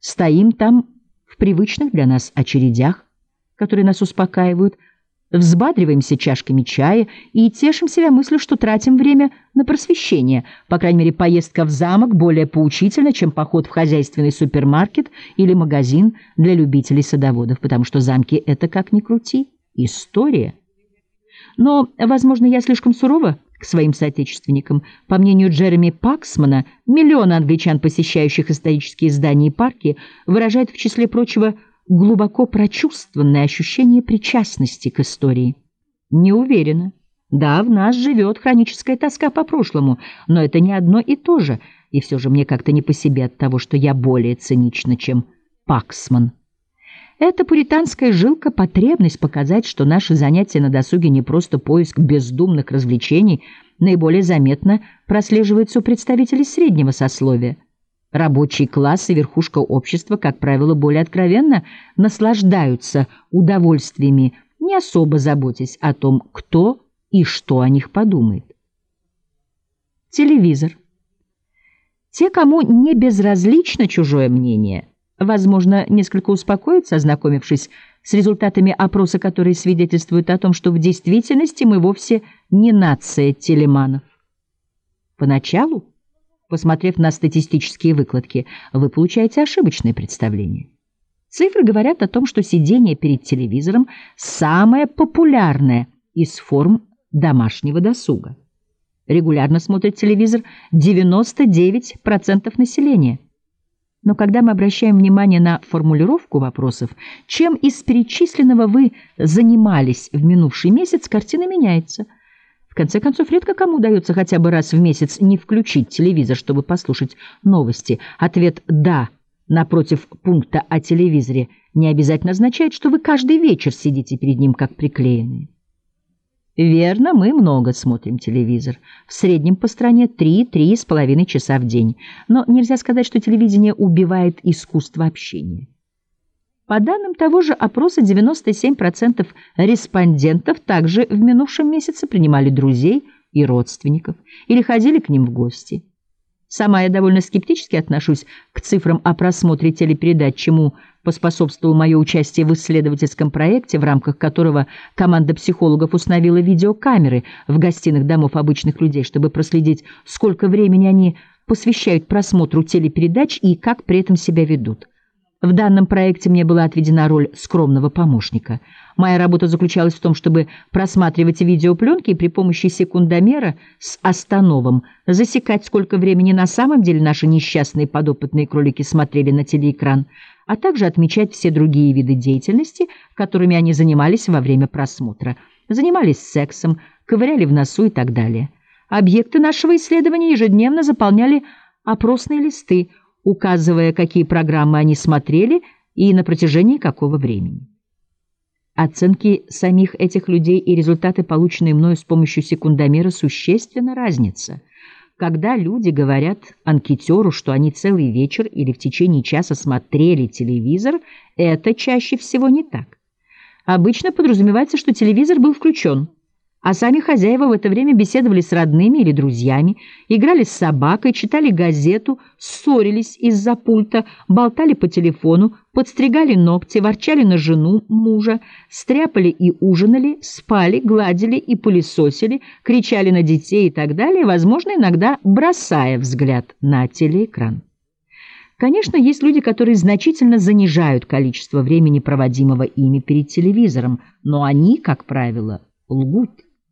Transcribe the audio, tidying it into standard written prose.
Стоим там в привычных для нас очередях, которые нас успокаивают, взбадриваемся чашками чая и тешим себя мыслью, что тратим время на просвещение. По крайней мере, поездка в замок более поучительна, чем поход в хозяйственный супермаркет или магазин для любителей садоводов, потому что замки — это, как ни крути, история. Но, возможно, я слишком сурова к своим соотечественникам. По мнению Джереми Паксмана, миллионы англичан, посещающих исторические здания и парки, выражают, в числе прочего, глубоко прочувствованное ощущение причастности к истории. Не уверена. Да, в нас живет хроническая тоска по прошлому, но это не одно и то же, и все же мне как-то не по себе от того, что я более цинична, чем Паксман. Эта пуританская жилка — потребность показать, что наши занятия на досуге не просто поиск бездумных развлечений, наиболее заметно прослеживается у представителей среднего сословия. Рабочий класс и верхушка общества, как правило, более откровенно наслаждаются удовольствиями, не особо заботясь о том, кто и что о них подумает. Телевизор. Те, кому не безразлично чужое мнение, возможно, несколько успокоятся, ознакомившись с результатами опроса, которые свидетельствуют о том, что в действительности мы вовсе не нация телеманов. Поначалу, посмотрев на статистические выкладки, вы получаете ошибочное представление. Цифры говорят о том, что сидение перед телевизором – самое популярное из форм домашнего досуга. Регулярно смотрит телевизор 99% населения. Но когда мы обращаем внимание на формулировку вопросов, чем из перечисленного вы занимались в минувший месяц, картина меняется. В конце концов, редко кому удается хотя бы раз в месяц не включить телевизор, чтобы послушать новости. Ответ «да» напротив пункта о телевизоре не обязательно означает, что вы каждый вечер сидите перед ним как приклеенные. Верно, мы много смотрим телевизор. В среднем по стране 3–3,5 часа в день. Но нельзя сказать, что телевидение убивает искусство общения. По данным того же опроса, 97% респондентов также в минувшем месяце принимали друзей и родственников или ходили к ним в гости. Сама я довольно скептически отношусь к цифрам о просмотре телепередач, чему поспособствовало мое участие в исследовательском проекте, в рамках которого команда психологов установила видеокамеры в гостиных домов обычных людей, чтобы проследить, сколько времени они посвящают просмотру телепередач и как при этом себя ведут. В данном проекте мне была отведена роль скромного помощника. Моя работа заключалась в том, чтобы просматривать видеопленки и при помощи секундомера с остановом засекать, сколько времени на самом деле наши несчастные подопытные кролики смотрели на телеэкран, а также отмечать все другие виды деятельности, которыми они занимались во время просмотра. Занимались сексом, ковыряли в носу и так далее. Объекты нашего исследования ежедневно заполняли опросные листы, указывая, какие программы они смотрели и на протяжении какого времени. Оценки самих этих людей и результаты, полученные мною с помощью секундомера, существенно разнятся. Когда люди говорят анкетеру, что они целый вечер или в течение часа смотрели телевизор, это чаще всего не так. Обычно подразумевается, что телевизор был включен, а сами хозяева в это время беседовали с родными или друзьями, играли с собакой, читали газету, ссорились из-за пульта, болтали по телефону, подстригали ногти, ворчали на жену, мужа, стряпали и ужинали, спали, гладили и пылесосили, кричали на детей и так далее, возможно, иногда бросая взгляд на телеэкран. Конечно, есть люди, которые значительно занижают количество времени, проводимого ими перед телевизором, но они, как правило, лгут.